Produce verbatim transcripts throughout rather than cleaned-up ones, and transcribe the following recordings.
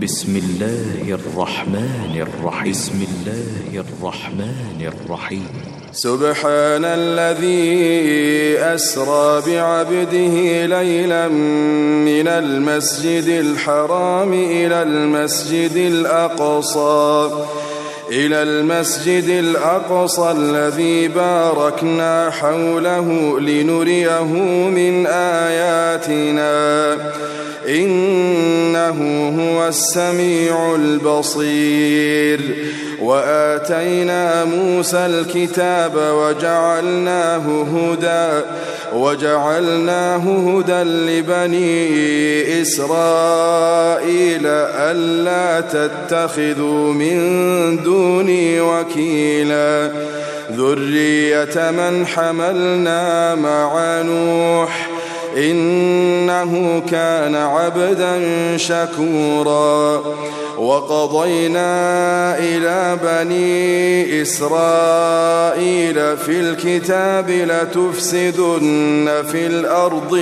بسم الله الرحمن الرحيم بسم الله الرحمن الرحيم سبحان الذي أسرى بعبده ليلا من المسجد الحرام إلى المسجد الأقصى إلى المسجد الأقصى الذي باركنا حوله لنريه من آياتنا إنه هو السميع البصير وآتينا موسى الكتاب وجعلناه هدى وجعلناه هدى لبني إسرائيل ألا تتخذوا من دوني وكيلا ذرية من حملنا مع نوح إنه كان عبدا شكورا وقضينا إلى بني إسرائيل في الكتاب لتفسدن في الأرض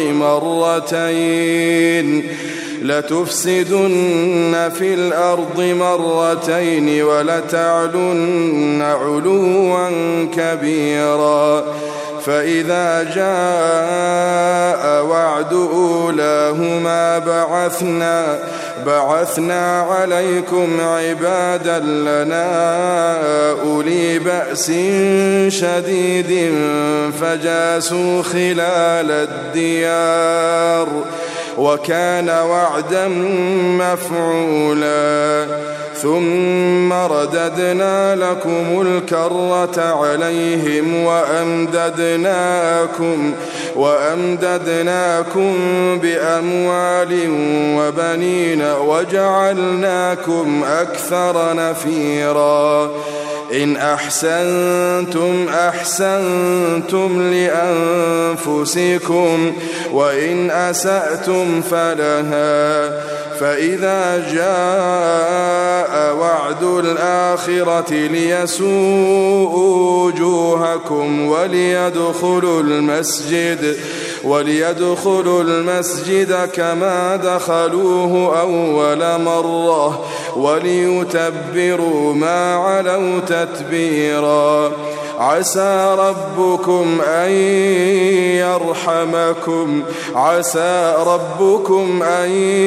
مرتين لتفسدن في الأرض مرتين ولتعلن علوا كبيرا فإذا جاء وعد أولاهما بعثنا بعثنا عليكم عبادا لنا أولي بأس شديد فجاسوا خلال الديار وكان وعدا مفعولا ثم رددنا لكم الكرة عليهم وأمددناكم وأمددناكم بأموال وبنين وجعلناكم أكثر نفيرا إن أحسنتم أحسنتم لأنفسكم وإن أسأتم فلها فإذا جاء وعد الآخرة ليسوءوا وجوهكم وليدخلوا المسجد وليدخلوا المسجد كما دخلوه أول مرة وليتبروا ما علوا تتبيرا عسى ربكم أن يرحمكم عسى ربكم أن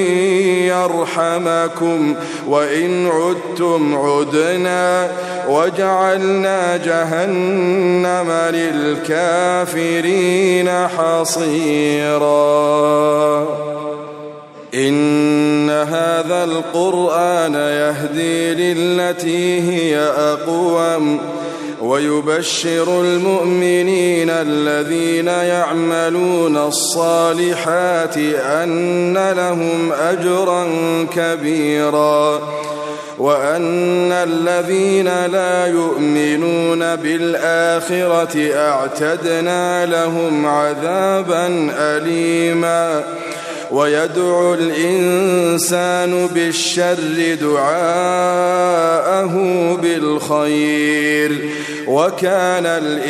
يرحمكم وإن عدتم عدنا وجعلنا جهنم للكافرين حصيرا إن هذا القرآن يهدي للتي هي أقوم ويبشر المؤمنين الذين يعملون الصالحات أن لهم أجرا كبيرا وأن الذين لا يؤمنون بالآخرة أعتدنا لهم عذابا أليما ويدعو الإنسان بالشر دعاءه بالخير وكان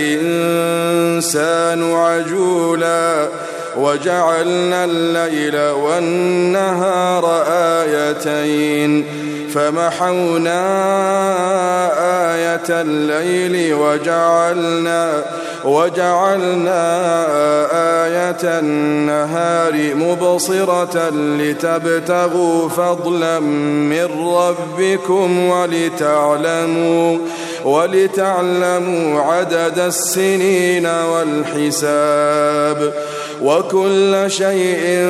الإنسان عجولا وجعلنا الليل والنهار آيتين فمحونا آية الليل وجعلنا وجعلنا آية النهار مبصرة لتبتغوا فضلا من ربكم ولتعلموا ولتعلموا عدد السنين والحساب وكل شيء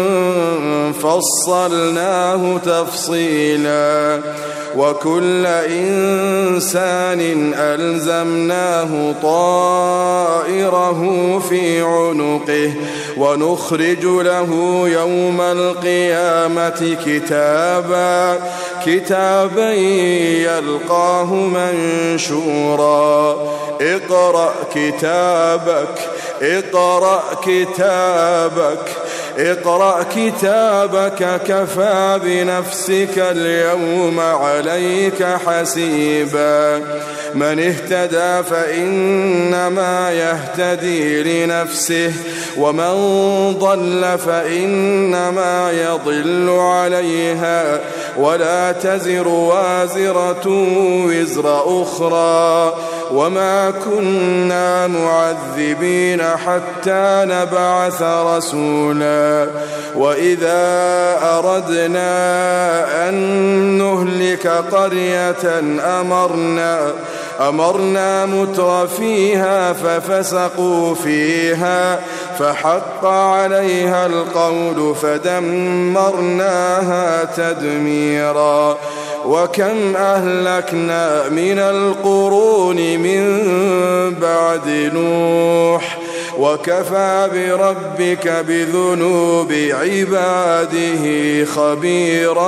فصلناه تفصيلا وكل إنسان ألزمناه طائره في عنقه ونخرج له يوم القيامة كتابا كتابا يلقاه منشورا اقرأ كتابك اقرأ كتابك اقرأ كتابك كفى بنفسك اليوم عليك حسيبا من اهتدى فإنما يهتدي لنفسه ومن ضل فإنما يضل عليها ولا تزر وازرة وزر أخرى وما كنا معذبين حتى نبعث رسولا وإذا أردنا أن نهلك قرية أمرنا أمرنا متر فيها ففسقوا فيها فحق عليها القول فدمرناها تدميرا وكم أهلكنا من القرون من بعد نوح وكفى بربك بذنوب عباده خبيرا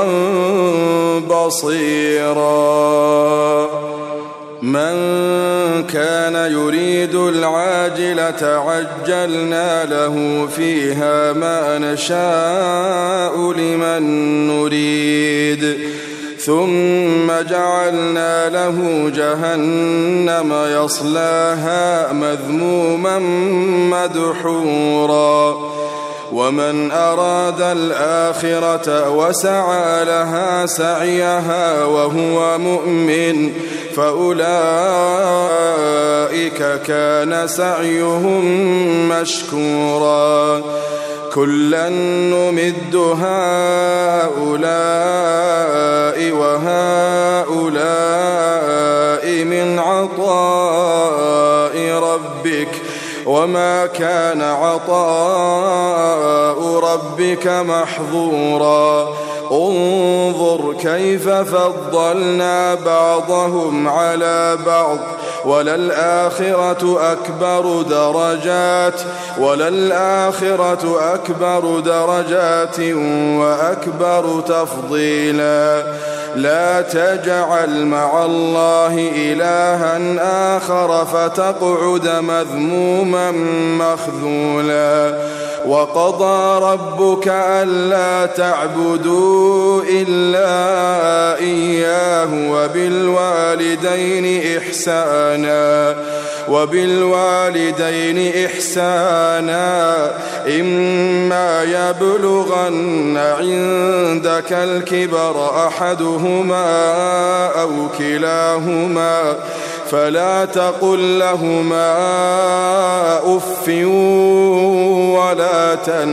بصيرا من كان يريد العاجلة عجلنا له فيها ما نشاء لمن نريد ثم جعلنا له جهنم يصلاها مذموما مدحورا ومن أراد الآخرة وسعى لها سعيها وهو مؤمن فأولئك كان سعيهم مشكورا كلا نمد هؤلاء وهؤلاء من عطاء ربك وما كان عطاء ربك محظورا انظر كيف فضلنا بعضهم على بعض وللآخرة أكبر درجات وللآخرة أكبر درجات وأكبر تفضيلا لا تجعل مع الله إلها آخر فتقعد مذموما مخذولا وقضى ربك ألا تعبدوا إلا إياه وبالوالدين إحسانا وبالوالدين إحسانا إما يبلغن عندك الكبر أحدهما أو كلاهما فلا تقل لهما أف ولا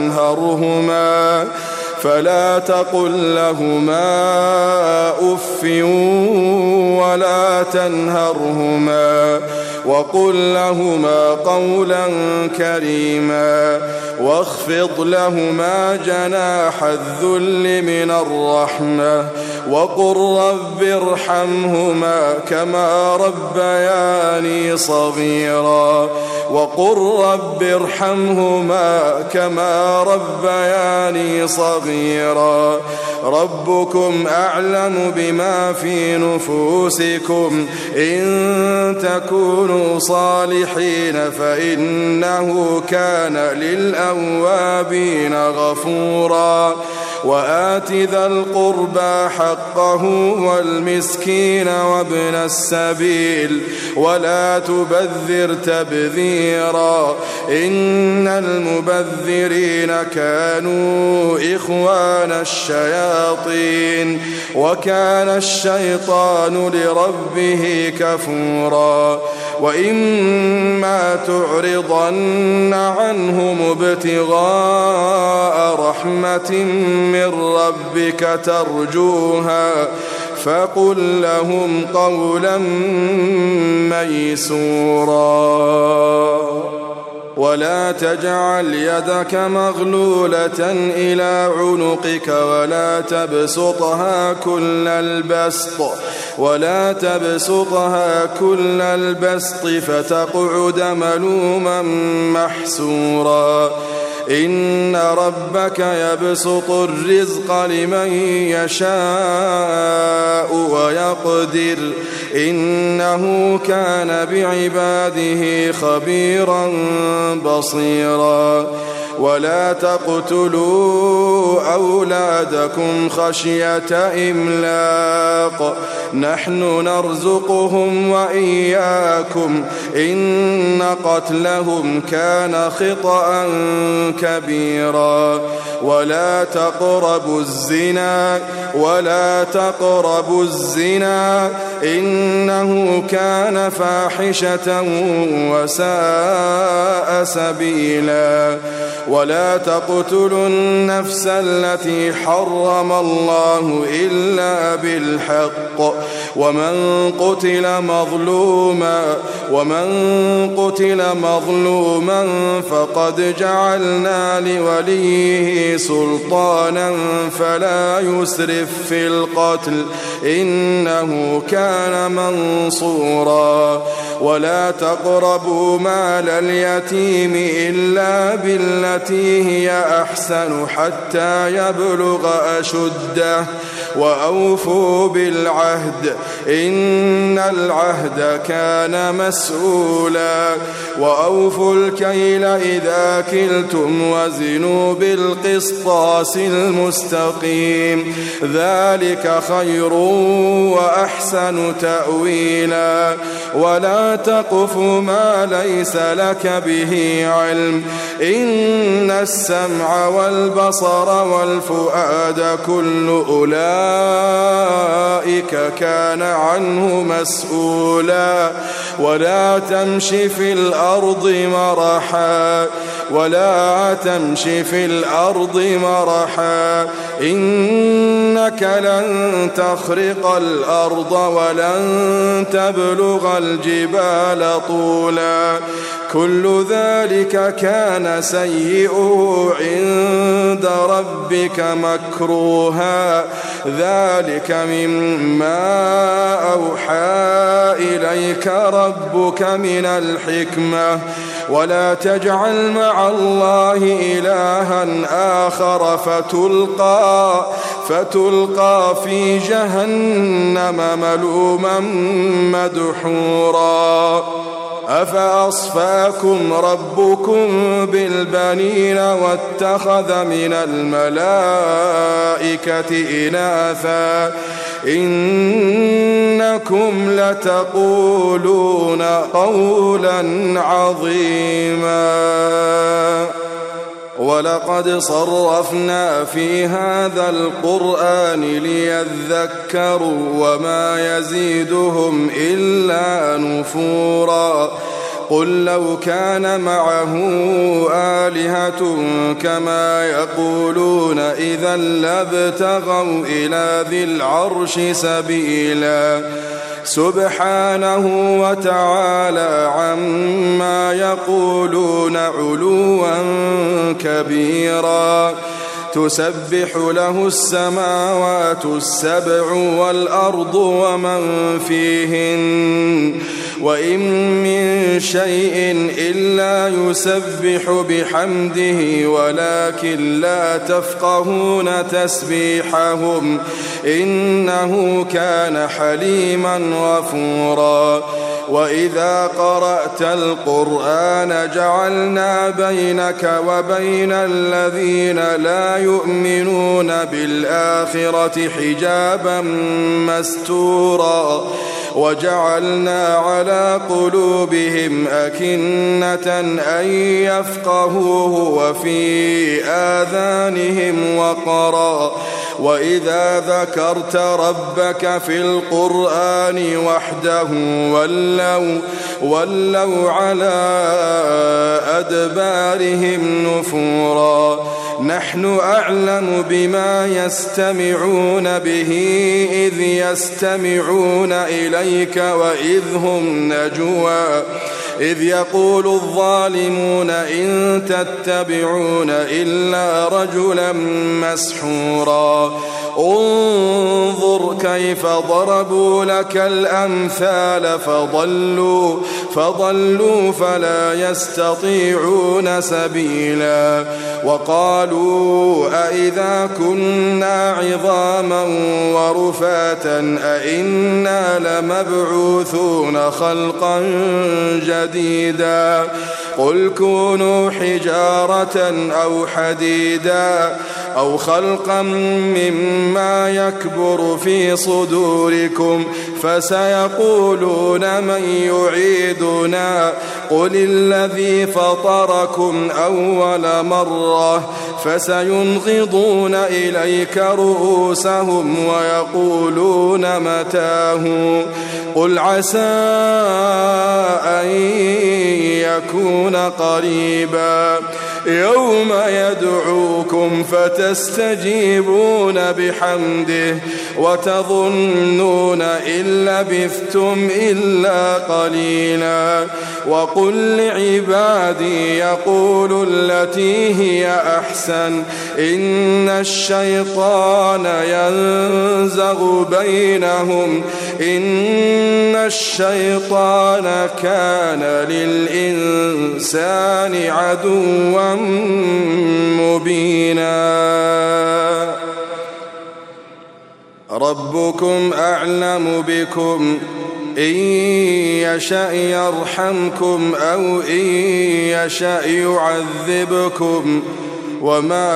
تنهرهما فلا تقل لهما أف ولا تنهرهما وقل لهما قولا كريما واخفض لهما جناح الذل من الرحمة وقل رب ارحمهما كما ربياني صغيرا وقل رب ارحمهما كما ربياني صغيرا ربكم أعلم بما في نفوسكم إن تكونوا صالحين فإنه كان للأوابين غفورا وآت ذا القربى حقه والمسكين وابن السبيل ولا تبذر تبذيرا إن المبذرين كانوا إخوان الشياطين وكان الشيطان لربه كفورا وإما تعرضن عنهم ابتغاء رحمة من ربك ترجوها فقل لهم قولا ميسورا ولا تجعل يدك مغلولة إلى عنقك ولا تبسطها كل البسط ولا تبسطها كل البسط فتقعد ملوما محسورا إن ربك يبسط الرزق لمن يشاء ويقدر إنه كان بعباده خبيرا بصيرا ولا تقتلوا أولادكم خشية إملاق نحن نرزقهم وإياكم إن قتلهم كان خطأ كبيرا ولا تقربوا الزنا ولا تقربوا الزنا إنه كان فاحشة وساء سبيلا ولا تقتلوا النفس التي حرم الله إلا بالحق ومن قتل مظلوما ومن قتل مظلوما فقد جعلنا لوليه سلطانا فلا يسرف في القتل إنه كان منصورا ولا تقربوا مال اليتيم إلا بالتي هي أحسن حتى يبلغ أشده وأوفوا بالعهد إن العهد كان مسؤولا وأوفوا الكيل إذا كلتم وزنوا بالقسطاس المستقيم ذلك خير وأحسن تأويلا ولا تقف ما ليس لك به علم إن السمع والبصر والفؤاد كل أولئك كان عنه مسؤولا ولا تمش في الأرض مرحا ولا تمش في الأرض مرحا إنك لن تخرق الأرض ولن تبلغ الجبال طولا كل ذلك كان سيئه عند ربك مكروها ذلك مما أوحى إليك ربك من الحكمة ولا تجعل مع الله إلها آخر فتلقى فتلقى في جهنم ملوما مدحورا أفأصفاكم ربكم بالبنين واتخذ من الملائكة إناثا إنكم لتقولون قولا عظيما ولقد صرفنا في هذا القرآن ليذكروا وما يزيدهم إلا نفورا قل لو كان معه آلهة كما يقولون إذا لابتغوا إلى ذي العرش سبيلا سبحانه وتعالى عما يقولون علوا كبيرا تسبح له السماوات السبع والأرض ومن فيهن وإن من شيء إلا يسبح بحمده ولكن لا تفقهون تسبيحهم إنه كان حليما غفورا وإذا قرأت القرآن جعلنا بينك وبين الذين لا يؤمنون بالآخرة حجابا مستورا وجعلنا على قلوبهم أكنة أن يفقهوه وفي آذانهم وقرا وإذا ذكرت ربك في القرآن وحده ولوا, ولوا على أدبارهم نفورا نحن أعلم بما يستمعون به إذ يستمعون إليك وإذ هم نجوى إذ يقول الظالمون إن تتبعون إلا رجلا مسحورا انظر كيف ضربوا لك الأمثال فضلوا, فضلوا فلا يستطيعون سبيلا وقالوا أئذا كنا عظاما ورفاتا أئنا لمبعوثون خلقا جديدا قل كونوا حجارة أو حديدا أو خلقا مما يكبر في صدوركم فسيقولون من يعيدنا قل الذي فطركم أول مرة فسينغضون إليك رؤوسهم ويقولون متاه قل عسى أن يكون قريبا يوم يدعوكم فتستجيبون بحمده وتظنون إن لبثتم إلا قليلا وقل لعبادي يقولوا التي هي أحسن إن الشيطان ينزغ بينهم إن الشيطان كان للإنسان عدوا مبينا ربكم أعلم بكم إن يشأ يرحمكم أو إن يشأ يعذبكم وما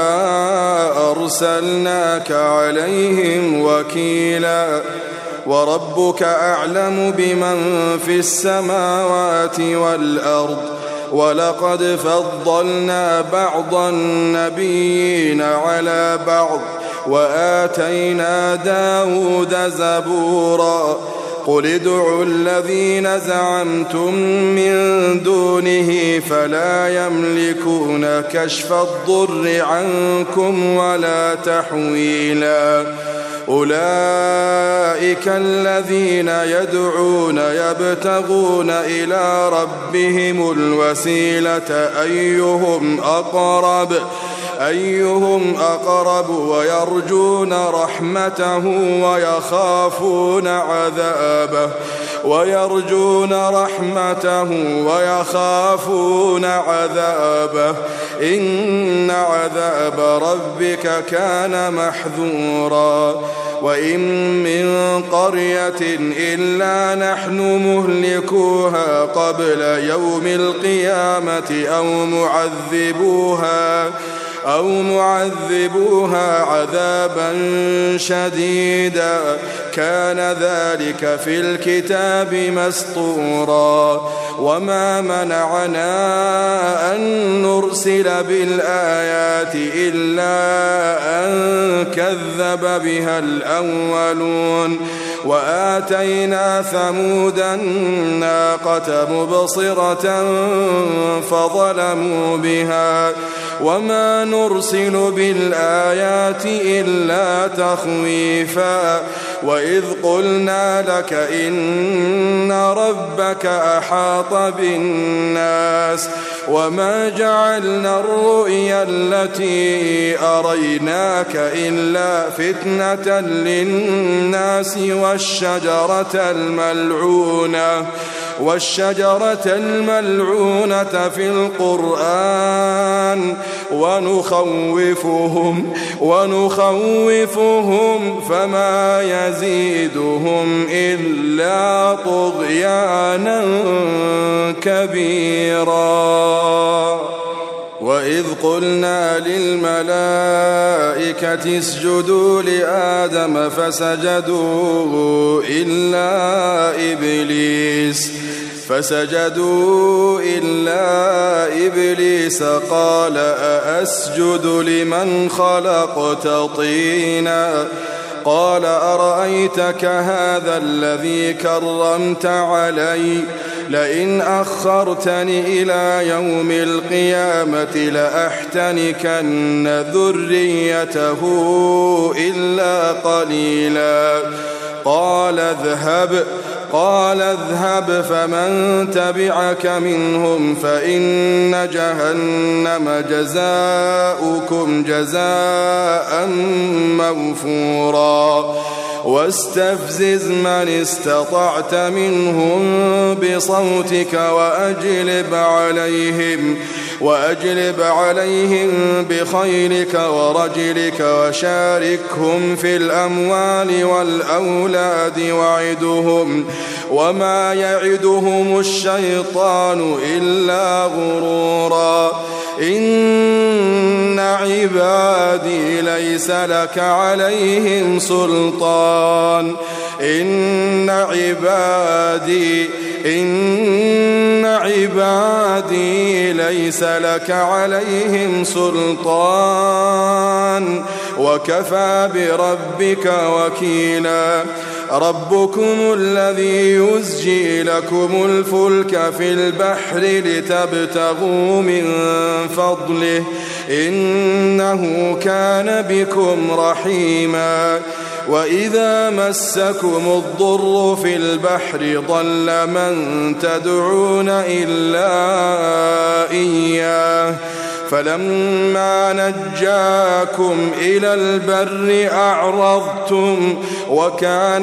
أرسلناك عليهم وكيلا وربك أعلم بمن في السماوات والأرض ولقد فضلنا بعض النبيين على بعض وآتينا داود زبورا قل ادعوا الذين زعمتم من دونه فلا يملكون كشف الضر عنكم ولا تحويلا أولئك الذين يدعون يبتغون إلى ربهم الوسيلة أيهم أقرب أيهم أقرب ويرجون رحمته ويخافون عذابه ويرجون رحمته ويخافون عذابه إن عذاب ربك كان محذورا وإن من قرية إلا نحن مهلكوها قبل يوم القيامة أو معذبوها أو معذبوها عذابا شديدا كان ذلك في الكتاب مسطورا وما منعنا أن نرسل بالآيات إلا أن كذب بها الأولون وآتينا ثمود الناقة مبصرة فظلموا بها وما نرسل بالآيات إلا تخويفا وإذ قلنا لك إن ربك أحاط بالناس وما جعلنا الرؤيا التي أريناك إلا فتنة للناس والشجرة الملعونة والشجرة الملعونة في القرآن ونخوفهم ونخوفهم فما يزيدهم إلا طغيانا كبيرا وإذ قلنا للملائكة اسجدوا لآدم فسجدوا إلا إبليس فسجدوا إلا إبليس قال أأسجد لمن خلقت طينا قال أرأيتك هذا الذي كرمت علي لئن أخرتني إلى يوم القيامة لأحتنكن ذريته إلا قليلا قال اذهب قال اذهب فمن تبعك منهم فإن جهنم جزاؤكم جزاء موفورا واستفزز من استطعت منهم بصوتك وأجلب عليهم وأجلب عليهم بخيلك ورجلك وشاركهم في الأموال والأولاد وعدهم وما يعدهم الشيطان إلا غرورا إن عبادي ليس لك عليهم سلطان إن عبادي إن عبادي ليس لك عليهم سلطان وكفى بربك وكيلا ربكم الذي يزجي لكم الفلك في البحر لتبتغوا من فضله إنه كان بكم رحيما وإذا مسكم الضر في البحر ضل من تدعون إلا إياه فلما نجاكم إلى البر أعرضتم وكان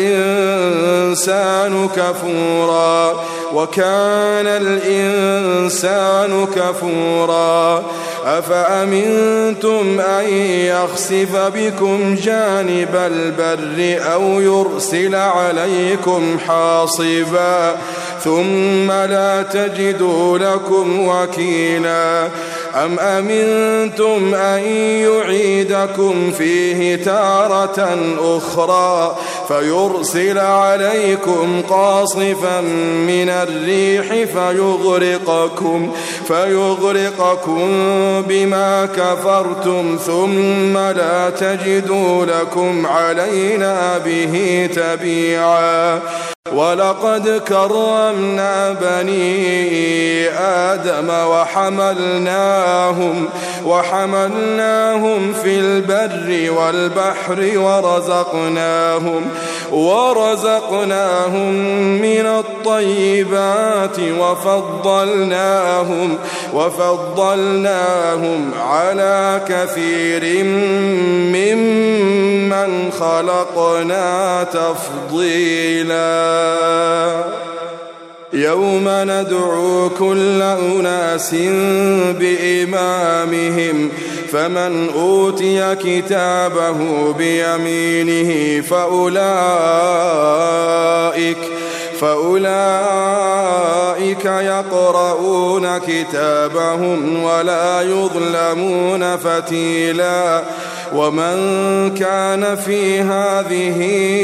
الإنسان كفورا وكان الإنسان كفورا أفأمنتم أن يخسف بكم جانب البر أو يرسل عليكم حاصبا ثم لا تجدوا لكم وكيلا أم أمنتم أن يعيدكم فيه تارة أخرى فيرسل عليكم قاصفا من الريح فيغرقكم, فيغرقكم بما كفرتم ثم لا تجدوا لكم علينا به تبيعا ولقد كرمنا بني آدم وحملناهم وحملناهم في البر والبحر ورزقناهم ورزقناهم من الطيبات وفضلناهم وفضلناهم على كثير ممن خلقنا تفضيلا يوم ندعو كل أناس بإمامهم فمن أوتي كتابه بيمينه فأولئك فأولئك يقرؤون كتابهم ولا يظلمون فتيلا ومن كان في هذه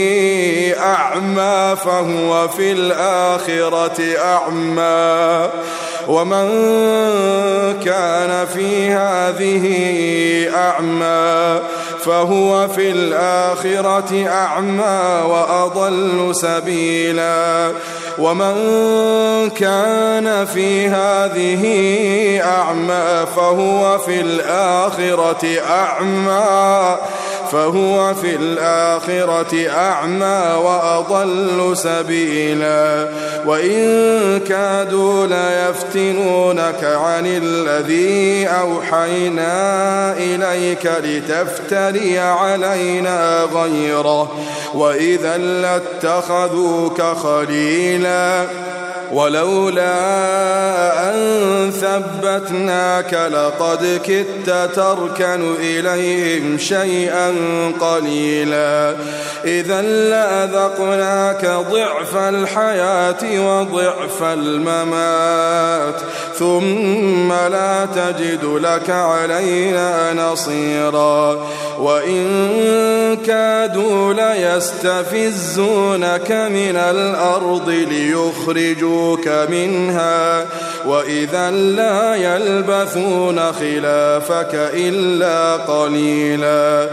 أعمى فهو في الآخرة أعمى ومن كان في هذه أعمى فهو في الآخرة أعمى وأضل سبيلا ومن كان في هذه أعمى فهو في الآخرة أعمى فهو في الآخرة أعمى وأضل سبيلا وإن كادوا ليفتنونك عن الذي أوحينا إليك لتفتري علينا غيره وإذا لاتخذوك خليلا ولولا أن ثبتناك لقد كدت تركن إليهم شيئا قليلا إذا لأذقناك ضعف الحياة وضعف الممات ثم لا تجد لك علينا نصيرا وإن كادوا ليستفزونك من الأرض ليخرجوك منها وإذا لا يلبثون خلافك إلا قليلا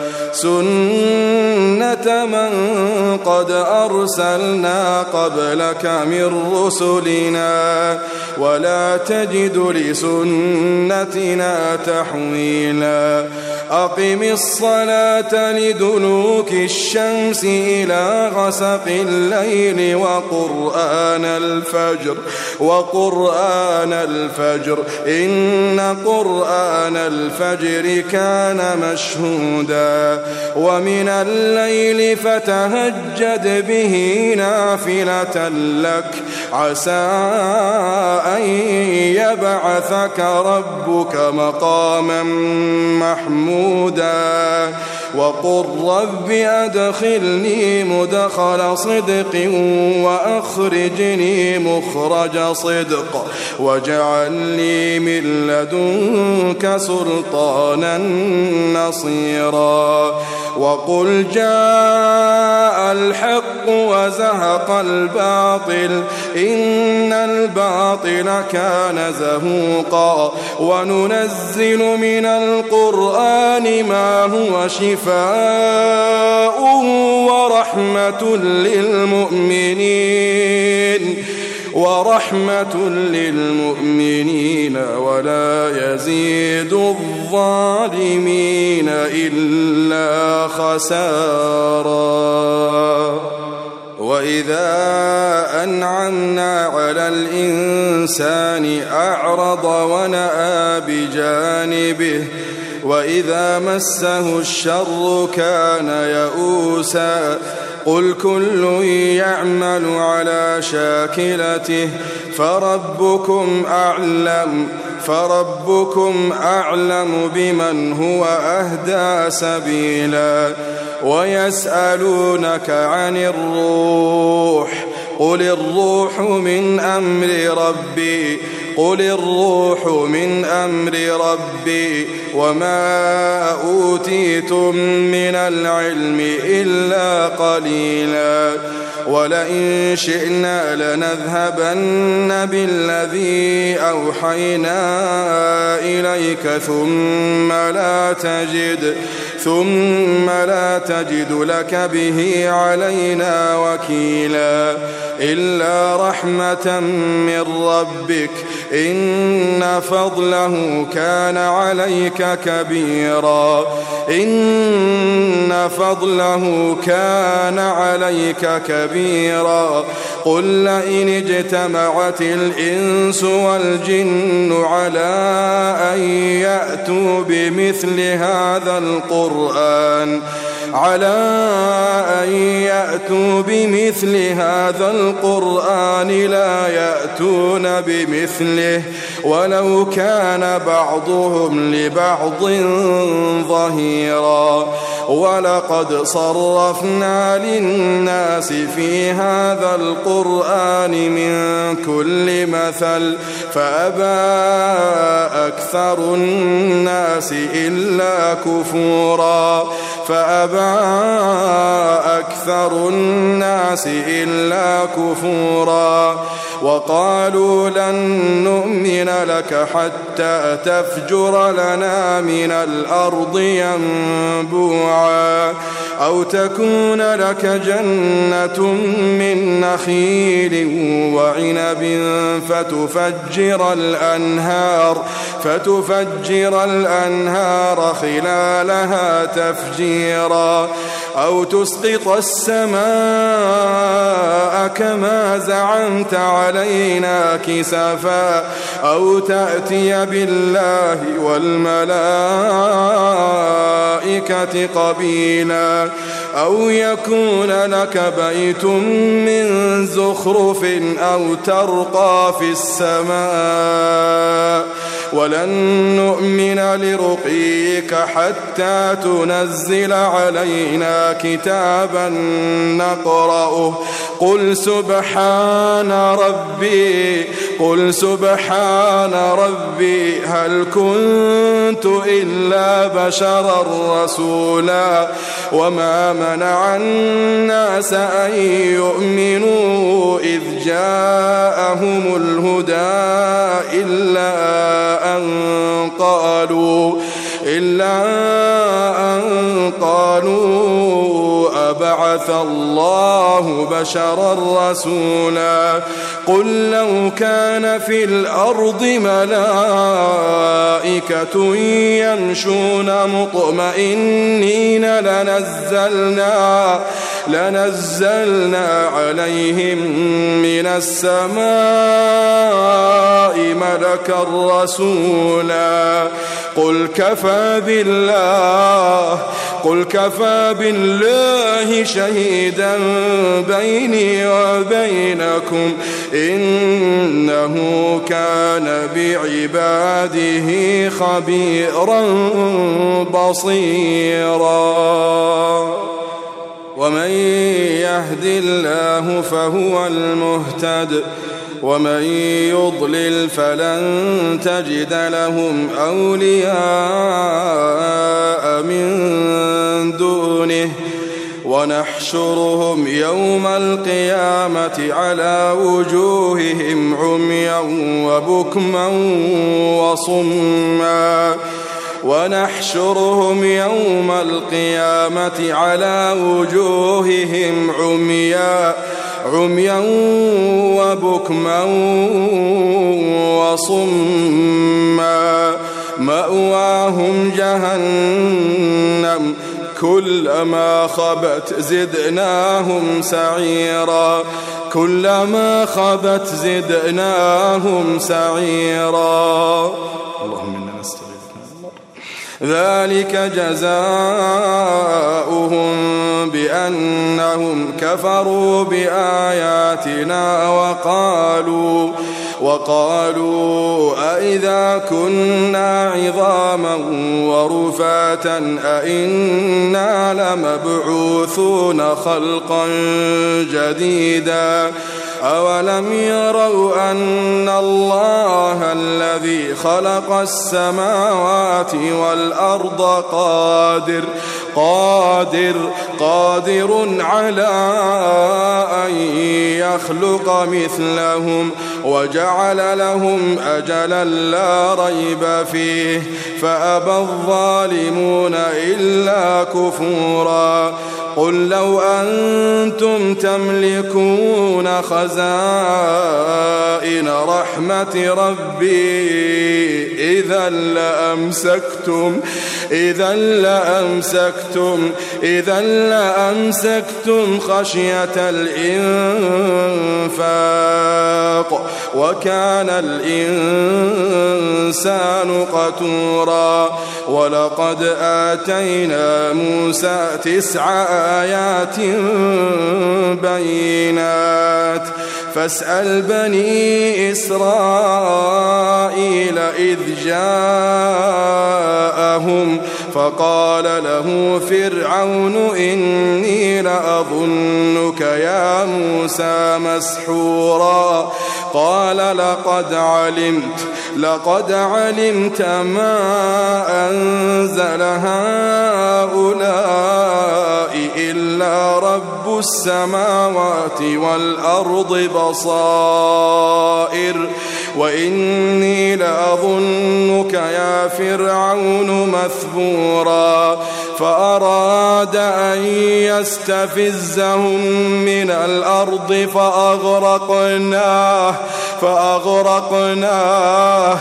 سنة من قد أرسلنا قبلك من رسلنا ولا تجد لسنتنا تحويلا أقم الصلاة لدلوك الشمس إلى غسق الليل وقرآن الفجر وقرآن الفجر إن قرآن الفجر كان مشهودا ومن الليل فتهجد به نافلة لك عسى أن يبعثك ربك مقاما محمودا وقل رب أدخلني مدخل صدق وأخرجني مخرج صدق واجعل لي من لدنك سلطانا نصيرا وقل جاء الحق وزهق الباطل إن الباطل كان زهوقا وننزل من القرآن ما هو شفاء ورحمة للمؤمنين ورحمة للمؤمنين ولا يزيد الظالمين إلا خسارا وإذا أنعمنا على الإنسان أعرض ونأى بجانبه وإذا مسه الشر كان يئوسا قل كل يعمل على شاكلته فربكم أعلم فربكم أعلم بمن هو أهدى سبيلا ويسألونك عن الروح قل الروح من أمر ربي قل الروح من أمر ربي وما أوتيتم من العلم إلا قليلا ولئن شئنا لنذهبن بالذي أوحينا إليك ثم لا تجد ثم لا تجد لك به علينا وكيلا إلا رحمة من ربك إن فضله كان عليك كبيرا إن فضله كان عليك كبيرا قل لئن اجتمعت الإنس والجن على أن يأتوا بمثل هذا القرآن على أن يأتوا بمثل هذا القرآن لا يأتون بمثله ولو كان بعضهم لبعض ظهيرا ولقد صرفنا للناس في هذا القرآن من كل مثل فأبى أكثر الناس إلا كفورا فأبى أكثر الناس إلا كفورا وقالوا لن نؤمن لك حتى تفجر لنا من الأرض ينبوعا أو تكون لك جنة من نخيل وعنب فتفجر الأنهار فتفجر الأنهار خلالها تفجيرا أو تسقط السماء كما زعمت علينا كسفا أو تأتي بالله والملائكة قبيلا أو يكون لك بيت من زخرف أو ترقى في السماء ولن نؤمن لرقيك حتى تنزل علينا كتابا نقرأه قل سبحان ربي قل سبحان ربي هل كنت إلا بشرا رسولا وما منع الناس أن يؤمنوا إذ جاءهم الهدى إلا أن قالوا إلا أن قالوا أبعث الله بشرا رسولا قل لو كان في الأرض ملائكة يمشون مطمئنين لنزلنا لنزلنا عليهم من السماء ملكا رسولا قل كفى بالله قل كفى بالله شهيدا بيني وبينكم إنه كان بعباده خبيرا بصيرا ومن يهد الله فهو المهتد ومن يضلل فلن تجد لهم أولياء من دونه ونحشرهم يوم القيامة على وجوههم عميا وبكما وصما ونحشرهم يوم القيامة على وجوههم عميا عميا وبكما وصما مأواهم جهنم كلما خبت زدناهم سعيرا كلما خبت زدناهم سعيرا اللهم إنا نستغفرك ذلك جزاؤهم بأنهم كفروا بآياتنا وقالوا وقالوا أئذا كنا عظاما ورفاتا أئنا لمبعوثون خلقا جديدا أولم يروا أن الله الذي خلق السماوات والأرض قادر قادر قادر على أن يخلق مثلهم وجعل لهم أجلا لا ريب فيه فأبى الظالمون إلا كفورا قل لو أنتم تملكون خزائن رحمة ربي إذا لأمسكتم إذا لأمسكتم إذا لأمسكتم خشية الإنفاق وكان الإنسان قتورا ولقد آتينا موسى تسع آيات بينات فاسأل بني إسرائيل إذ جاءهم فقال له فرعون إني لأظنك يا موسى مسحورا قال لقد علمت لقد علمت ما أنزل هؤلاء إلا رب السماوات والأرض بصائر وإني لأظنك يا فرعون مثبورا فأراد أن يستفزهم من الأرض فأغرقناه فأغرقناه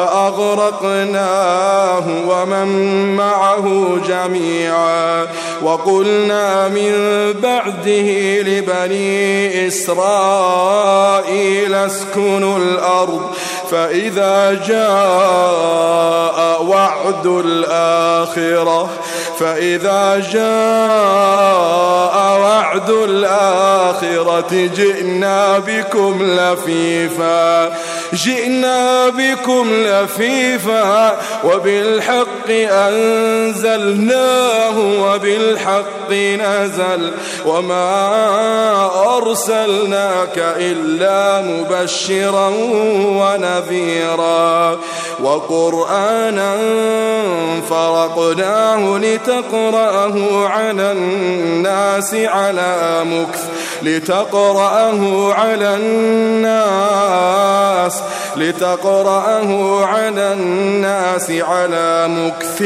فأغرقناه ومن معه جميعا وقلنا من بعده لبني إسرائيل اسكنوا الأرض فإذا جاء وعد الآخرة فإذا جاء وعد الآخرة جئنا بكم لفيفا جئنا بكم لفيفا وبالحق أنزلناه وبالحق نزل وما أرسلناك إلا مبشرا ونذيرا وقرآنا فرقناه لتقرأه على الناس على مكث لتقرأه على الناس لتقرأه على الناس على مكث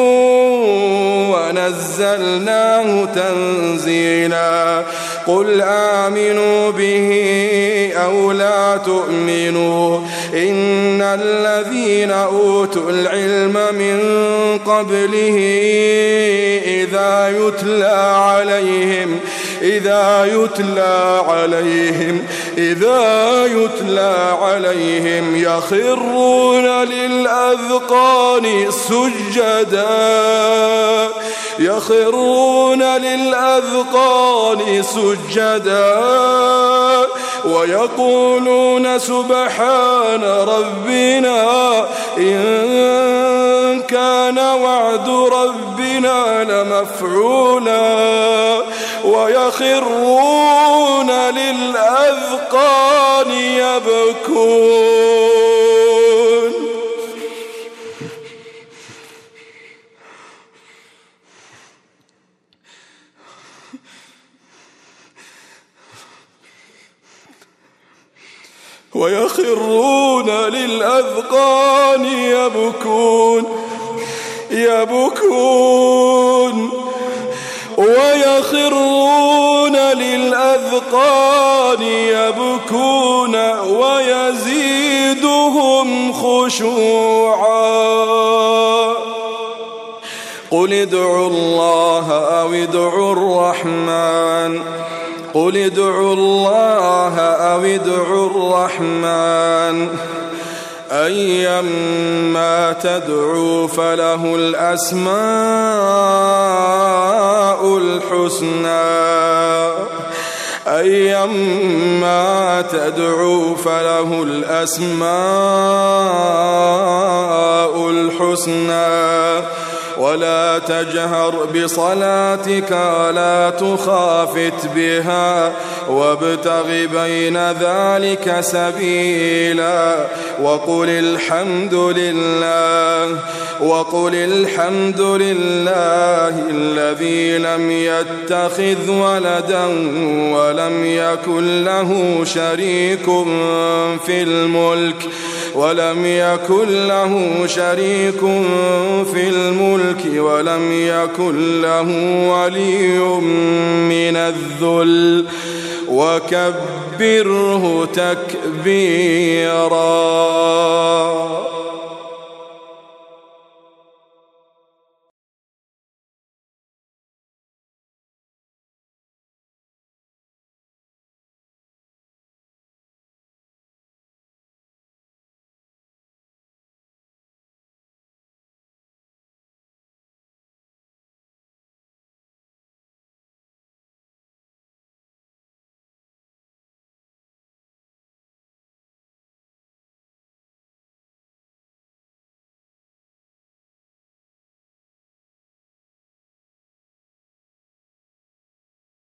ونزلناه تنزيلا قل آمنوا به أو لا تؤمنوا إن الذين أوتوا العلم من قبله إذا يتلى عليهم إذا يتلى عليهم إذا يتلى عليهم يخرون للأذقان سجدا يخرون للأذقان سجدا ويقولون سبحان ربنا إن كان وعد ربنا لمفعولا ويخرون للأذقان يبكون ويخرون للأذقان يبكون يبكون ويخرون للأذقان يبكون ويزيدهم خشوعا قل ادعوا الله أو ادعوا الرحمن قل ادعوا الله أو ادعوا الرحمن أيما تدعوا فله الأسماء الحسنى أيما تدعوا فله الأسماء الحسنى ولا تجهر بصلاتك ولا تخافت بها وابتغ بين ذلك سبيلا وقل الحمد لله وقل الحمد لله الذي لم يتخذ ولدا ولم يكن له شريك في الملك ولم يكن له شريك في الملك ولم يكن له ولي من الذل وكبره تكبيرا.